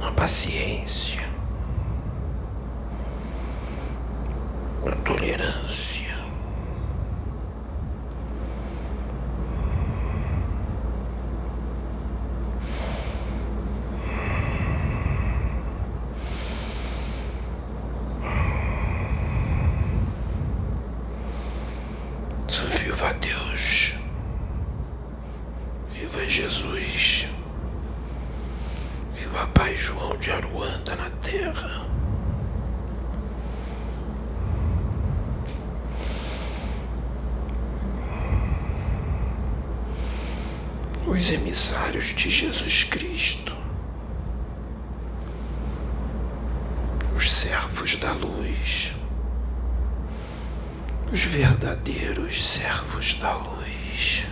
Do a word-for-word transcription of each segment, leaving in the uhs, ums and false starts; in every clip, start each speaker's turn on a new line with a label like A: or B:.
A: a paciência, a tolerância, viva Deus, viva Jesus, viva Pai João de Aruanda na terra. Os emissários de Jesus Cristo, os servos da luz, os verdadeiros servos da luz,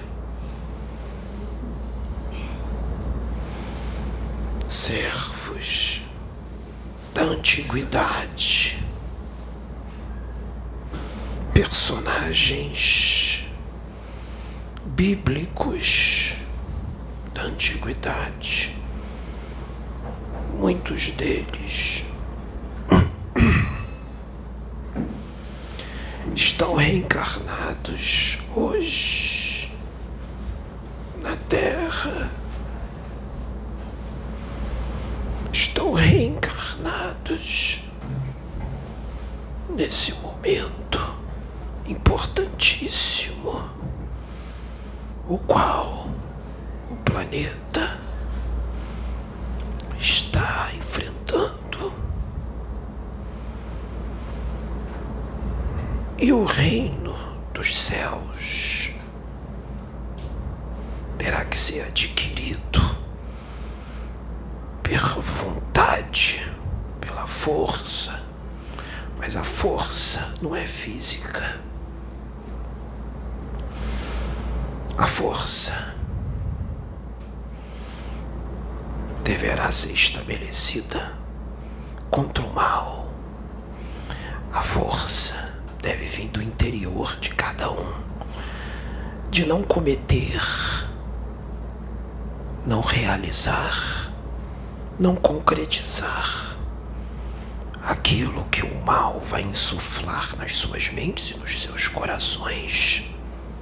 A: servos da antiguidade, personagens bíblicos da antiguidade, muitos deles estão reencarnados hoje na Terra, estão reencarnados nesse momento importantíssimo, o qual o planeta está enfrentando. E o reino dos céus terá que ser adquirido pela vontade, pela força. Mas a força não é física. A força deverá ser estabelecida contra o mal. A força deve vir do interior de cada um, de não cometer, não realizar, não concretizar aquilo que o mal vai insuflar nas suas mentes e nos seus corações.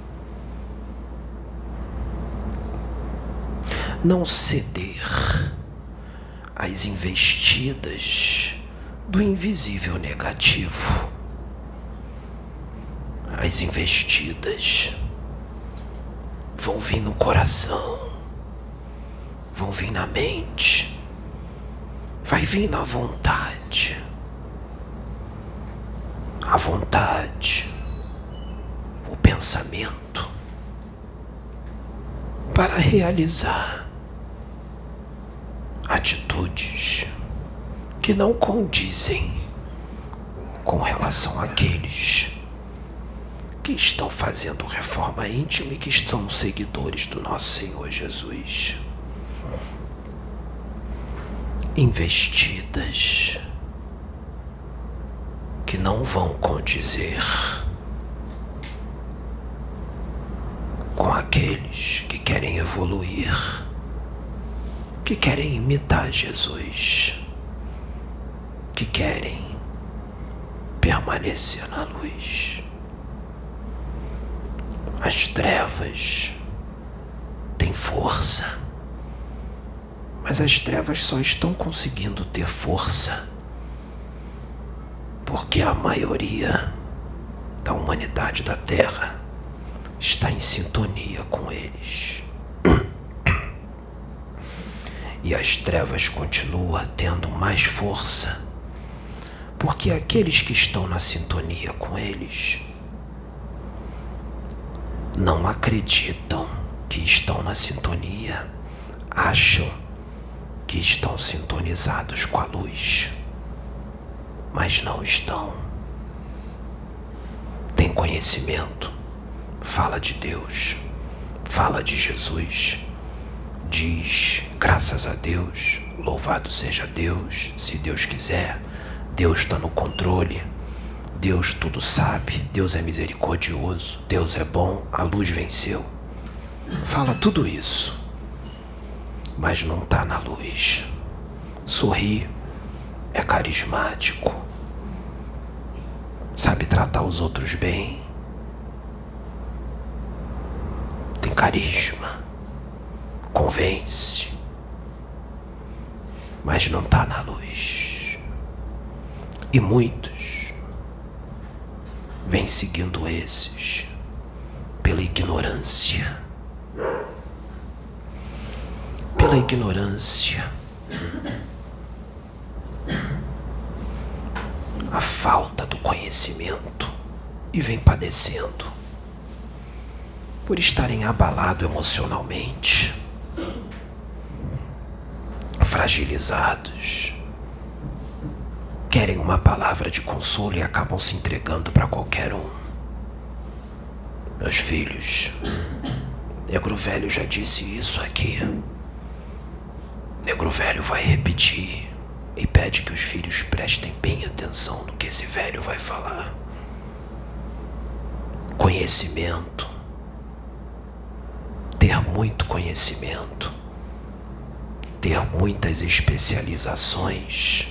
A: Não ceder às investidas do invisível negativo. As investidas vão vir no coração, vão vir na mente, vai vir na vontade. A vontade, o pensamento, para realizar atitudes que não condizem com relação àqueles que estão fazendo reforma íntima e que estão seguidores do nosso Senhor Jesus. Investidas que não vão condizer com aqueles que querem evoluir, que querem imitar Jesus, que querem permanecer na luz. As trevas têm força, mas as trevas só estão conseguindo ter força porque a maioria da humanidade da Terra está em sintonia com eles. E as trevas continuam tendo mais força porque aqueles que estão na sintonia com eles não acreditam que estão na sintonia, acham que estão sintonizados com a luz, mas não estão. Tem conhecimento, fala de Deus, fala de Jesus, diz graças a Deus, louvado seja Deus, se Deus quiser, Deus está no controle. Deus tudo sabe, Deus é misericordioso, Deus é bom, a luz venceu. Fala tudo isso, mas não está na luz. sorri, é carismático, sabe tratar os outros bem, tem carisma, convence, mas não está na luz. E muitos vêm seguindo esses pela ignorância. Pela ignorância. A falta do conhecimento, e vem padecendo por estarem abalados emocionalmente, fragilizados, querem uma palavra de consolo e acabam se entregando para qualquer um. Meus filhos, Negro Velho já disse isso aqui. Negro Velho vai repetir e pede que os filhos prestem bem atenção no que esse velho vai falar. Conhecimento, ter muito conhecimento, ter muitas especializações,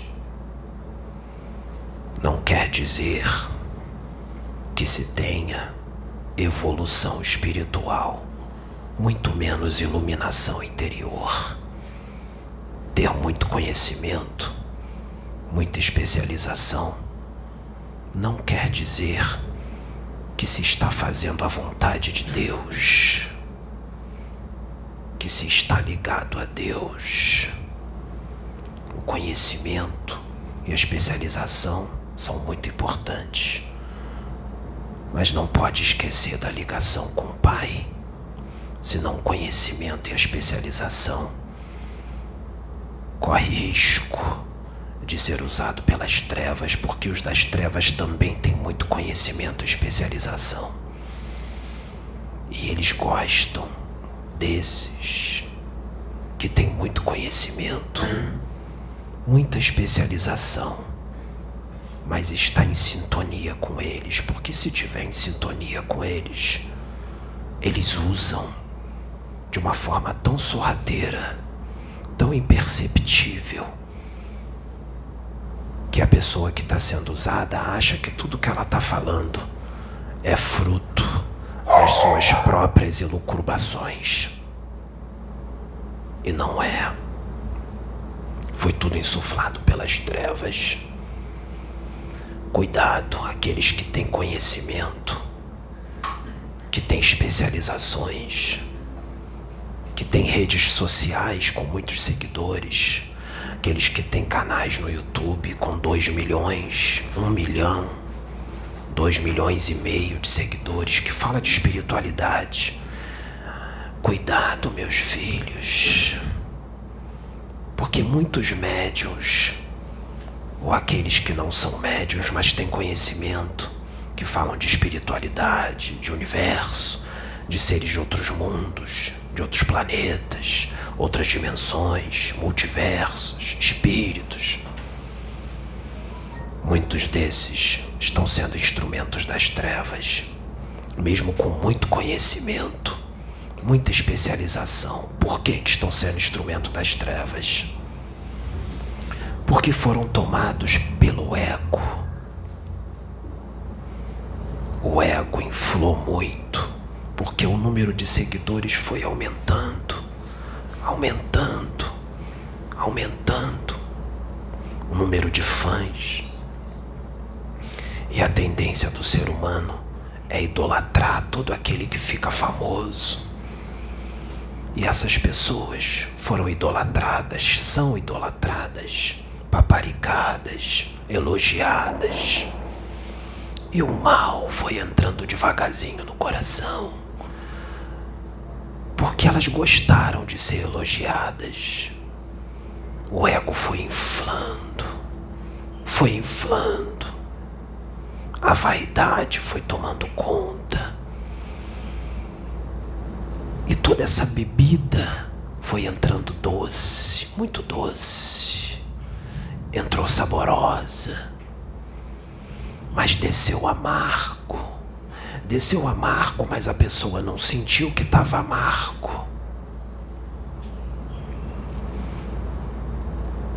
A: não quer dizer que se tenha evolução espiritual, muito menos iluminação interior. Ter muito conhecimento, muita especialização, não quer dizer que se está fazendo a vontade de Deus, que se está ligado a Deus. O conhecimento e a especialização são muito importantes, mas não pode esquecer da ligação com o Pai, senão o conhecimento e a especialização corre risco de ser usado pelas trevas, porque os das trevas também têm muito conhecimento e especialização. E eles gostam desses que têm muito conhecimento, muita especialização, mas está em sintonia com eles, porque se tiver em sintonia com eles, eles usam de uma forma tão sorrateira, tão imperceptível, que a pessoa que está sendo usada acha que tudo que ela está falando é fruto das suas próprias elucubrações. E não é. Foi tudo insuflado pelas trevas. Cuidado, aqueles que têm conhecimento, que têm especializações, que têm redes sociais com muitos seguidores, aqueles que têm canais no YouTube com dois milhões, um milhão, dois milhões e meio de seguidores, que fala de espiritualidade. Cuidado, meus filhos, porque muitos médiuns, ou aqueles que não são médiuns, mas têm conhecimento, que falam de espiritualidade, de universo, de seres de outros mundos, de outros planetas, outras dimensões, multiversos, espíritos. Muitos desses estão sendo instrumentos das trevas, mesmo com muito conhecimento, muita especialização. Por que que estão sendo instrumento das trevas? Porque foram tomados pelo ego. O ego inflou muito, porque o número de seguidores foi aumentando, aumentando, aumentando, o número de fãs. E a tendência do ser humano é idolatrar todo aquele que fica famoso. E essas pessoas foram idolatradas, são idolatradas, paparicadas, elogiadas. E o mal foi entrando devagarzinho no coração, porque elas gostaram de ser elogiadas. O ego foi inflando, foi inflando. A vaidade foi tomando conta. E toda essa bebida foi entrando doce, muito doce. Entrou saborosa, mas desceu amargo. Desceu amargo, mas a pessoa não sentiu que estava amargo.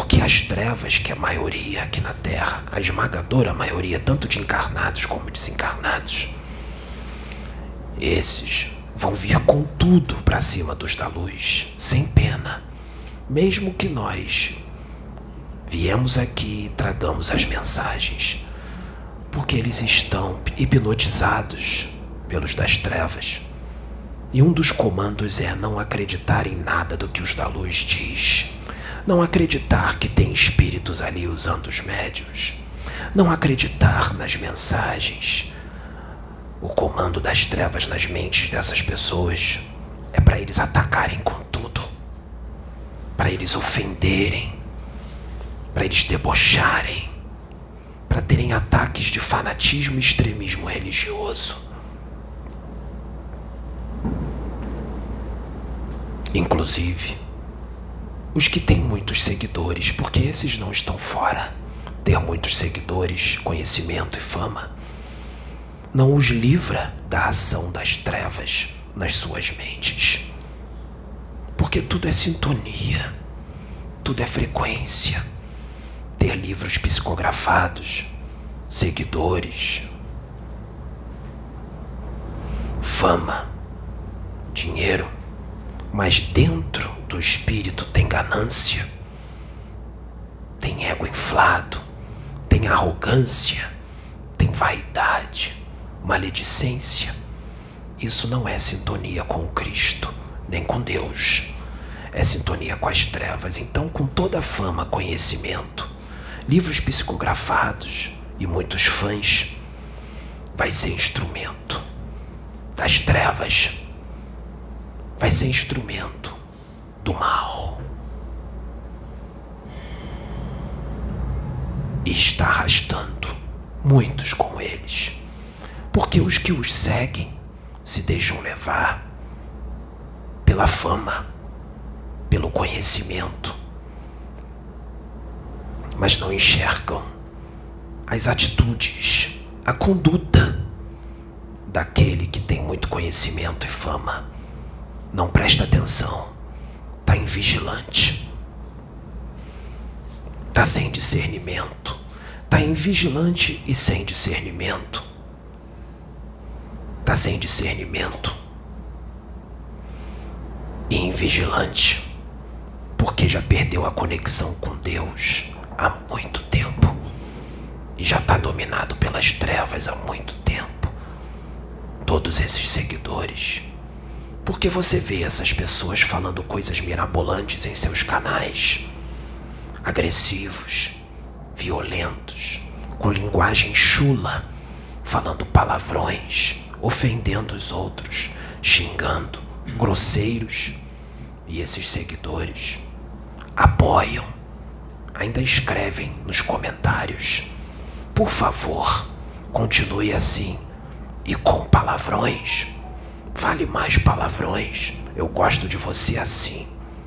A: Porque as trevas, que é a maioria aqui na Terra, a esmagadora maioria, tanto de encarnados como desencarnados, esses vão vir com tudo para cima dos da luz, sem pena. Mesmo que nós viemos aqui e tragamos as mensagens, porque eles estão hipnotizados pelos das trevas. E um dos comandos é não acreditar em nada do que os da luz diz. Não acreditar que tem espíritos ali usando os médiuns. Não acreditar nas mensagens. O comando das trevas nas mentes dessas pessoas é para eles atacarem com tudo. Para eles ofenderem. Para eles debocharem. Para terem ataques de fanatismo e extremismo religioso. Inclusive, os que têm muitos seguidores, porque esses não estão fora. Ter muitos seguidores, conhecimento e fama, não os livra da ação das trevas nas suas mentes. Porque tudo é sintonia, tudo é frequência. Ter livros psicografados, seguidores, fama, dinheiro, mas dentro do espírito tem ganância, tem ego inflado, tem arrogância, tem vaidade, maledicência. Isso não é sintonia com o Cristo, nem com Deus. É sintonia com as trevas. Então, com toda a fama, conhecimento, livros psicografados e muitos fãs, vai ser instrumento das trevas. Vai ser instrumento do mal. E está arrastando muitos com eles. Porque os que os seguem se deixam levar pela fama, pelo conhecimento, mas não enxergam as atitudes, a conduta daquele que tem muito conhecimento e fama. Não presta atenção, está invigilante, está sem discernimento, está invigilante e sem discernimento, está sem discernimento e invigilante, porque já perdeu a conexão com Deus há muito tempo e já está dominado pelas trevas há muito tempo. Todos esses seguidores. Porque você vê essas pessoas falando coisas mirabolantes em seus canais, agressivos, violentos, com linguagem chula, falando palavrões, ofendendo os outros, xingando, grosseiros. E esses seguidores apoiam, ainda escrevem nos comentários: por favor, continue assim e com palavrões. Fale mais palavrões, eu gosto de você assim.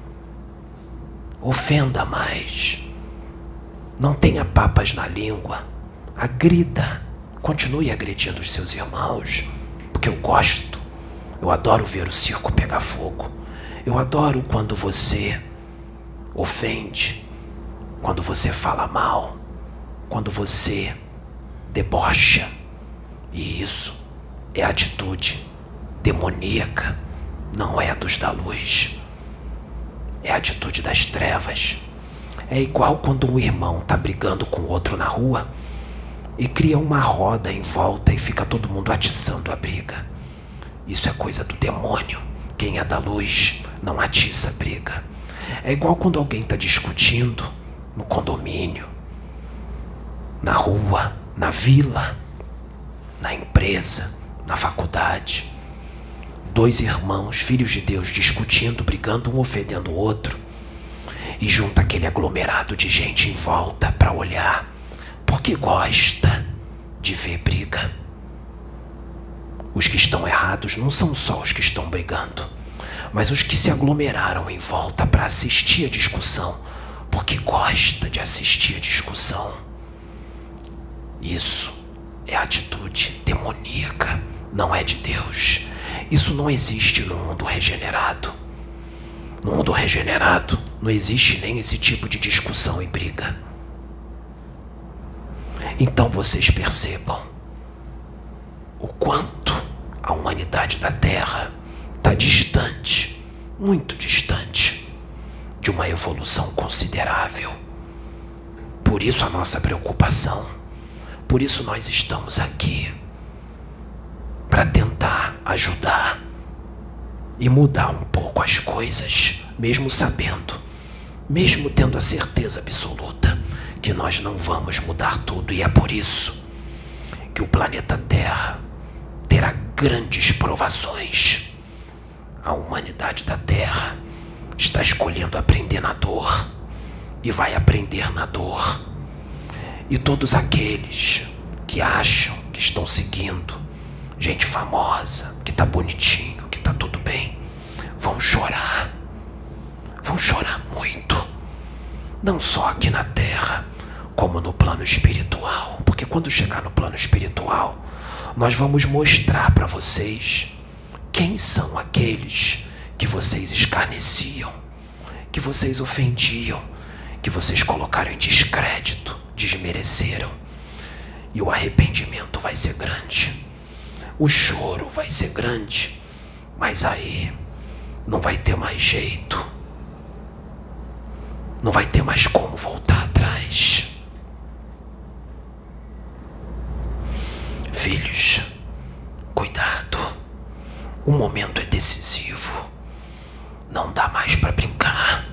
A: Ofenda mais. Não tenha papas na língua. Agrida. Continue agredindo os seus irmãos, porque eu gosto. Eu adoro ver o circo pegar fogo. Eu adoro quando você ofende, quando você fala mal, quando você debocha. E isso é atitude demoníaca, não é a dos da luz. É a atitude das trevas. É igual quando um irmão está brigando com o outro na rua e cria uma roda em volta e fica todo mundo atiçando a briga. Isso é coisa do demônio. Quem é da luz não atiça a briga. É igual quando alguém está discutindo no condomínio, na rua, na vila, na empresa, na faculdade. Dois irmãos, filhos de Deus, discutindo, brigando, um ofendendo o outro. E junta aquele aglomerado de gente em volta para olhar, porque gosta de ver briga. Os que estão errados não são só os que estão brigando, mas os que se aglomeraram em volta para assistir a discussão, porque gosta de assistir a discussão. Isso é atitude demoníaca, não é de Deus. Isso não existe no mundo regenerado. No mundo regenerado não existe nem esse tipo de discussão e briga. Então vocês percebam o quanto a humanidade da Terra está distante, muito distante, de uma evolução considerável. Por isso a nossa preocupação, por isso nós estamos aqui, para tentar ajudar e mudar um pouco as coisas, mesmo sabendo, mesmo tendo a certeza absoluta que nós não vamos mudar tudo. E é por isso que o planeta Terra terá grandes provações. A humanidade da Terra está escolhendo aprender na dor e vai aprender na dor. E todos aqueles que acham que estão seguindo gente famosa, que tá bonitinho, que tá tudo bem, vão chorar. Vão chorar muito. Não só aqui na Terra, como no plano espiritual. Porque quando chegar no plano espiritual, nós vamos mostrar para vocês quem são aqueles que vocês escarneciam, que vocês ofendiam, que vocês colocaram em descrédito, desmereceram. E o arrependimento vai ser grande. O choro vai ser grande. Mas aí não vai ter mais jeito. Não vai ter mais como voltar atrás. Filhos, cuidado. O momento é decisivo. Não dá mais para brincar.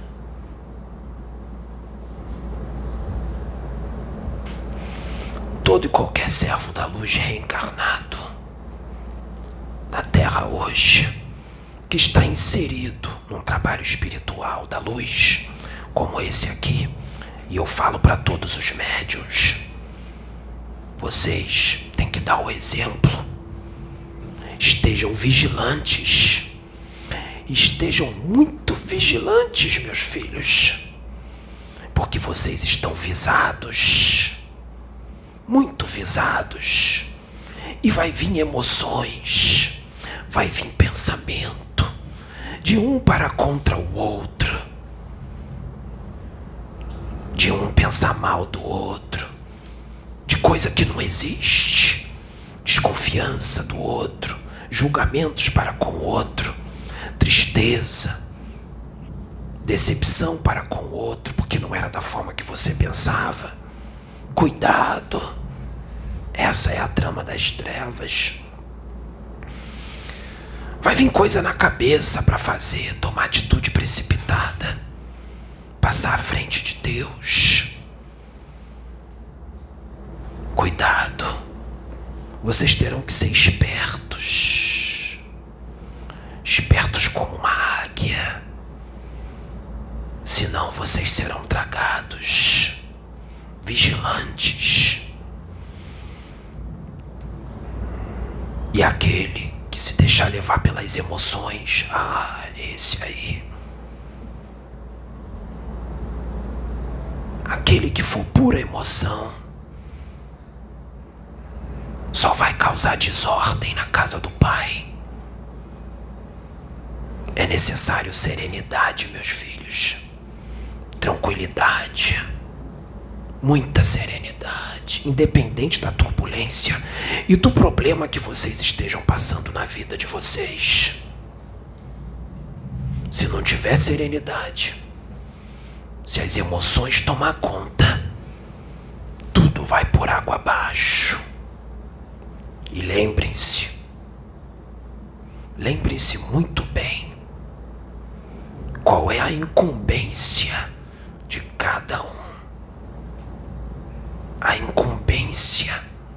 A: Todo e qualquer servo da luz reencarnado na Terra hoje, que está inserido num trabalho espiritual da luz, como esse aqui, e eu falo para todos os médiuns, vocês têm que dar o exemplo. Estejam vigilantes. Estejam muito vigilantes, meus filhos, porque vocês estão visados, muito visados, e vai vir emoções, vai vir pensamento de um para contra o outro, de um pensar mal do outro, de coisa que não existe, desconfiança do outro, julgamentos para com o outro, tristeza, decepção para com o outro, porque não era da forma que você pensava. Cuidado, essa é a trama das trevas. Vai vir coisa na cabeça para fazer, tomar atitude precipitada, passar à frente de Deus. Cuidado, vocês terão que ser espertos, espertos como uma águia, senão vocês serão tragados. Vigilantes. E aquele que se deixar levar pelas emoções, ah, esse aí, aquele que for pura emoção, só vai causar desordem na casa do Pai. É necessário serenidade, meus filhos, tranquilidade, muita serenidade, independente da turbulência e do problema que vocês estejam passando na vida de vocês. Se não tiver serenidade, se as emoções tomar conta, tudo vai por água abaixo. E lembrem-se, lembrem-se muito bem qual é a incumbência de cada um. A incumbência.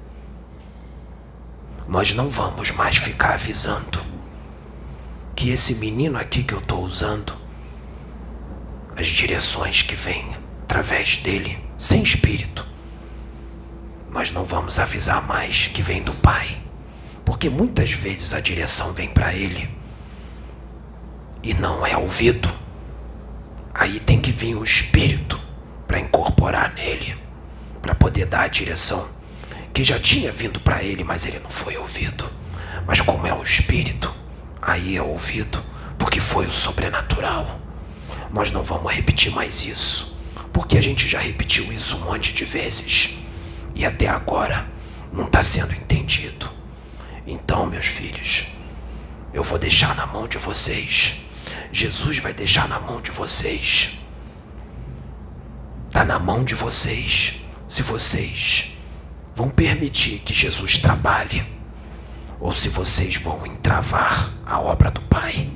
A: Nós não vamos mais ficar avisando que esse menino aqui que eu estou usando, as direções que vêm através dele, sem espírito, nós não vamos avisar mais que vem do Pai, porque muitas vezes a direção vem para ele e não é ouvido. Aí tem que vir o espírito para incorporar nele, para poder dar a direção que já tinha vindo para ele, mas ele não foi ouvido. Mas como é o espírito, aí é ouvido, porque foi o sobrenatural. nós não vamos repetir mais isso, porque a gente já repetiu isso um monte de vezes e até agora não está sendo entendido. Então, meus filhos, eu vou deixar na mão de vocês. Jesus vai deixar na mão de vocês. Está na mão de vocês se vocês vão permitir que Jesus trabalhe ou se vocês vão entravar a obra do Pai.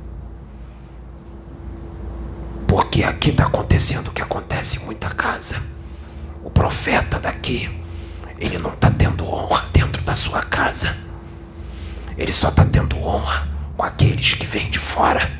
A: Porque aqui está acontecendo o que acontece em muita casa. O profeta daqui, ele não está tendo honra dentro da sua casa. Ele só está tendo honra com aqueles que vêm de fora.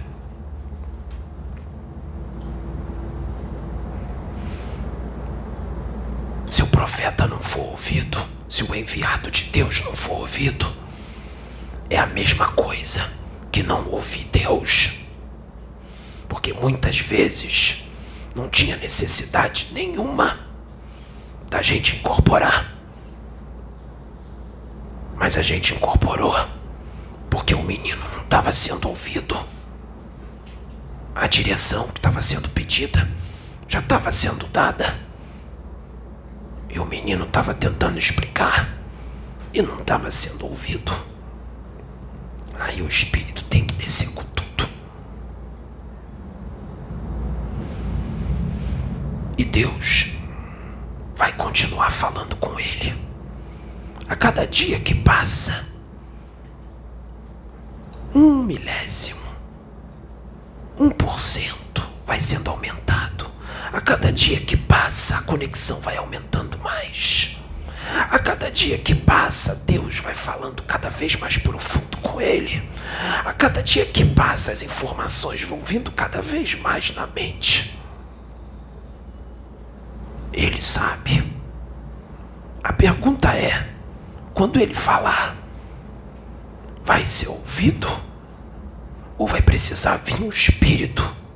A: Se o profeta não for ouvido, se o enviado de Deus não for ouvido, é a mesma coisa que não ouvir Deus. Porque muitas vezes não tinha necessidade nenhuma da gente incorporar. Mas a gente incorporou porque o menino não estava sendo ouvido. A direção que estava sendo pedida já estava sendo dada. E o menino estava tentando explicar e não estava sendo ouvido. Aí o Espírito tem que descer com tudo. E Deus vai continuar falando com ele. A cada dia que passa, um milésimo, um por cento vai sendo aumentado. A cada dia que passa, a conexão vai aumentando mais. A cada dia que passa, Deus vai falando cada vez mais profundo com ele. A cada dia que passa, as informações vão vindo cada vez mais na mente. Ele sabe. A pergunta é, quando ele falar, vai ser ouvido? Ou vai precisar vir um Espírito?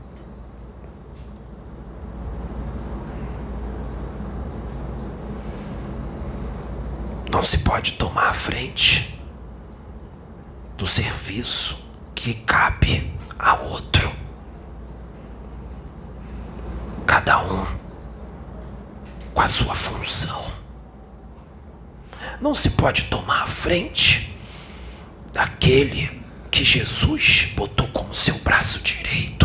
A: Não se pode tomar a frente do serviço que cabe a outro. Cada um com a sua função. Não se pode tomar a frente daquele que Jesus botou como seu braço direito.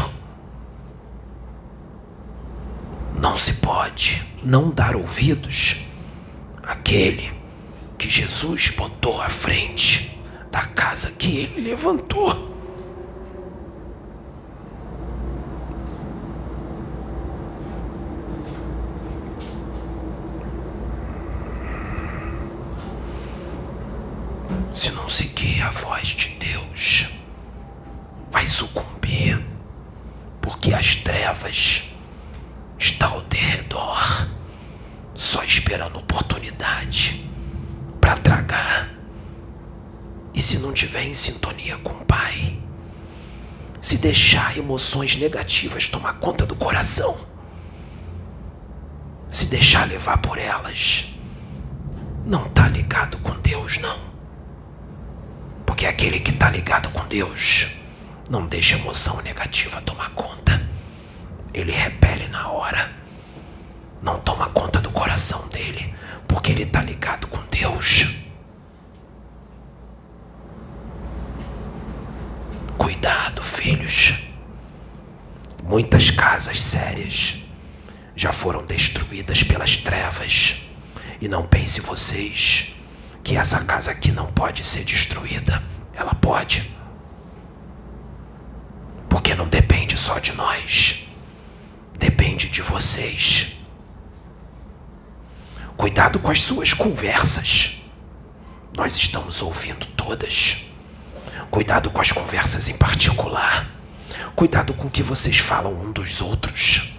A: Não se pode não dar ouvidos àquele que Jesus botou à frente da casa que ele levantou. Se não seguir a voz de Deus, vai sucumbir, porque as trevas estão ao derredor, só esperando oportunidade para tragar. E se não tiver em sintonia com o Pai, se deixar emoções negativas tomar conta do coração, se deixar levar por elas, não tá ligado com Deus, não. Porque aquele que tá ligado com Deus não deixa emoção negativa tomar conta. Ele repele na hora. Não toma conta do coração dele, porque ele tá ligado com Deus. Cuidado, filhos. Muitas casas sérias já foram destruídas pelas trevas. E não pense vocês que essa casa aqui não pode ser destruída. Ela pode. Porque não depende só de nós. Depende de vocês. Cuidado com as suas conversas. Nós estamos ouvindo todas. Cuidado com as conversas em particular. Cuidado com o que vocês falam um dos outros.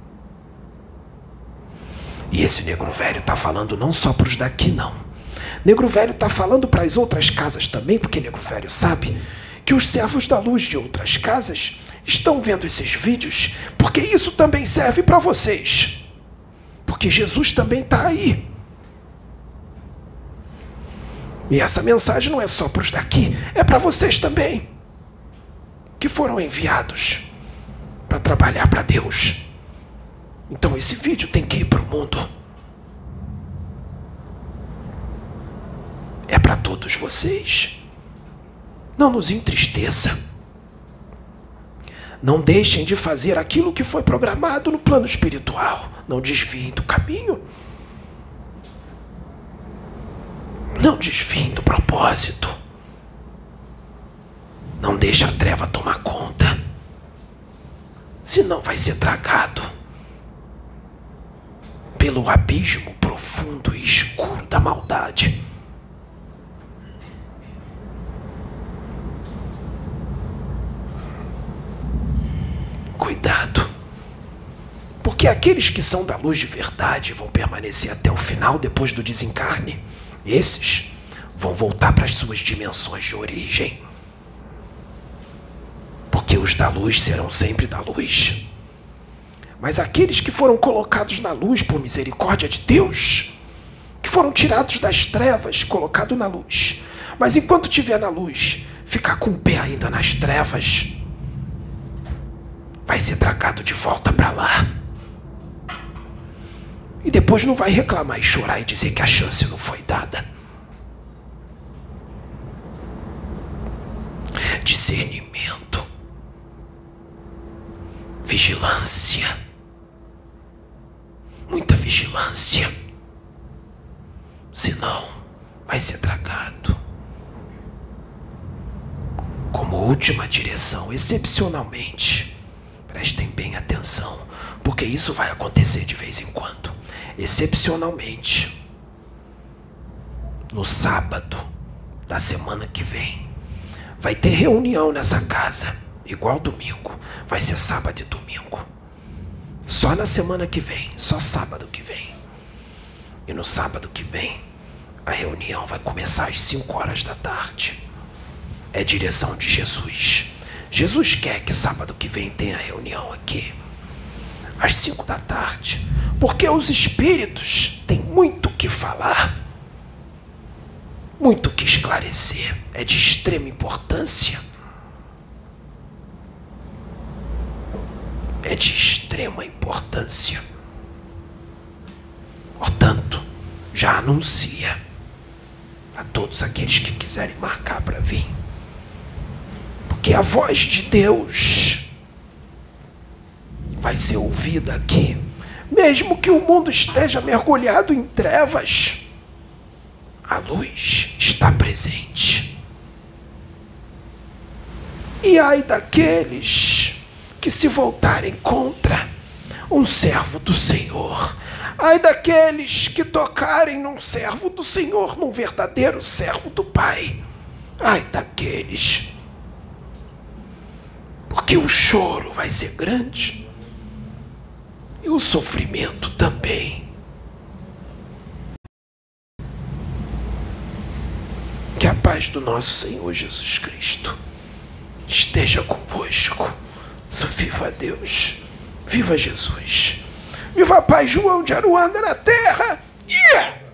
A: E esse negro velho tá falando não só para os daqui, não. Negro velho tá falando para as outras casas também, porque negro velho sabe que os servos da luz de outras casas estão vendo esses vídeos, porque isso também serve para vocês. Porque Jesus também tá aí. E essa mensagem não é só para os daqui, é para vocês também, que foram enviados para trabalhar para Deus. Então esse vídeo tem que ir para o mundo. É para todos vocês. Não nos entristeça. Não deixem de fazer aquilo que foi programado no plano espiritual. Não desviem do caminho. Não desviem do propósito. Não deixe a treva tomar conta. Senão vai ser tragado pelo abismo profundo e escuro da maldade. Cuidado, porque aqueles que são da luz de verdade vão permanecer até o final depois do desencarne. Esses vão voltar para as suas dimensões de origem, porque os da luz serão sempre da luz. Mas aqueles que foram colocados na luz por misericórdia de Deus, que foram tirados das trevas, colocados na luz, mas enquanto estiver na luz, ficar com o pé ainda nas trevas, vai ser tragado de volta para lá. E depois não vai reclamar e chorar e dizer que a chance não foi dada. Discernimento. Vigilância. Muita vigilância. Senão vai ser tragado. Como última direção, excepcionalmente, prestem bem atenção, porque isso vai acontecer de vez em quando. Excepcionalmente, no sábado da semana que vem, vai ter reunião nessa casa, igual domingo. Vai ser sábado e domingo. Só na semana que vem, só sábado que vem. E no sábado que vem, a reunião vai começar às cinco horas da tarde. É direção de Jesus. Jesus quer que sábado que vem tenha reunião aqui, às cinco da tarde, porque os espíritos têm muito o que falar, muito o que esclarecer. É de extrema importância. É de extrema importância. Portanto, já anuncia a todos aqueles que quiserem marcar para vir, porque a voz de Deus vai ser ouvida aqui, mesmo que o mundo esteja mergulhado em trevas. A luz está presente. E ai daqueles que se voltarem contra um servo do Senhor. Ai daqueles que tocarem num servo do Senhor, num verdadeiro servo do Pai. Ai daqueles. Porque o choro vai ser grande e o sofrimento também. Que a paz do nosso Senhor Jesus Cristo esteja convosco. Viva Deus, viva Jesus, viva a paz João de Aruanda na terra. Yeah!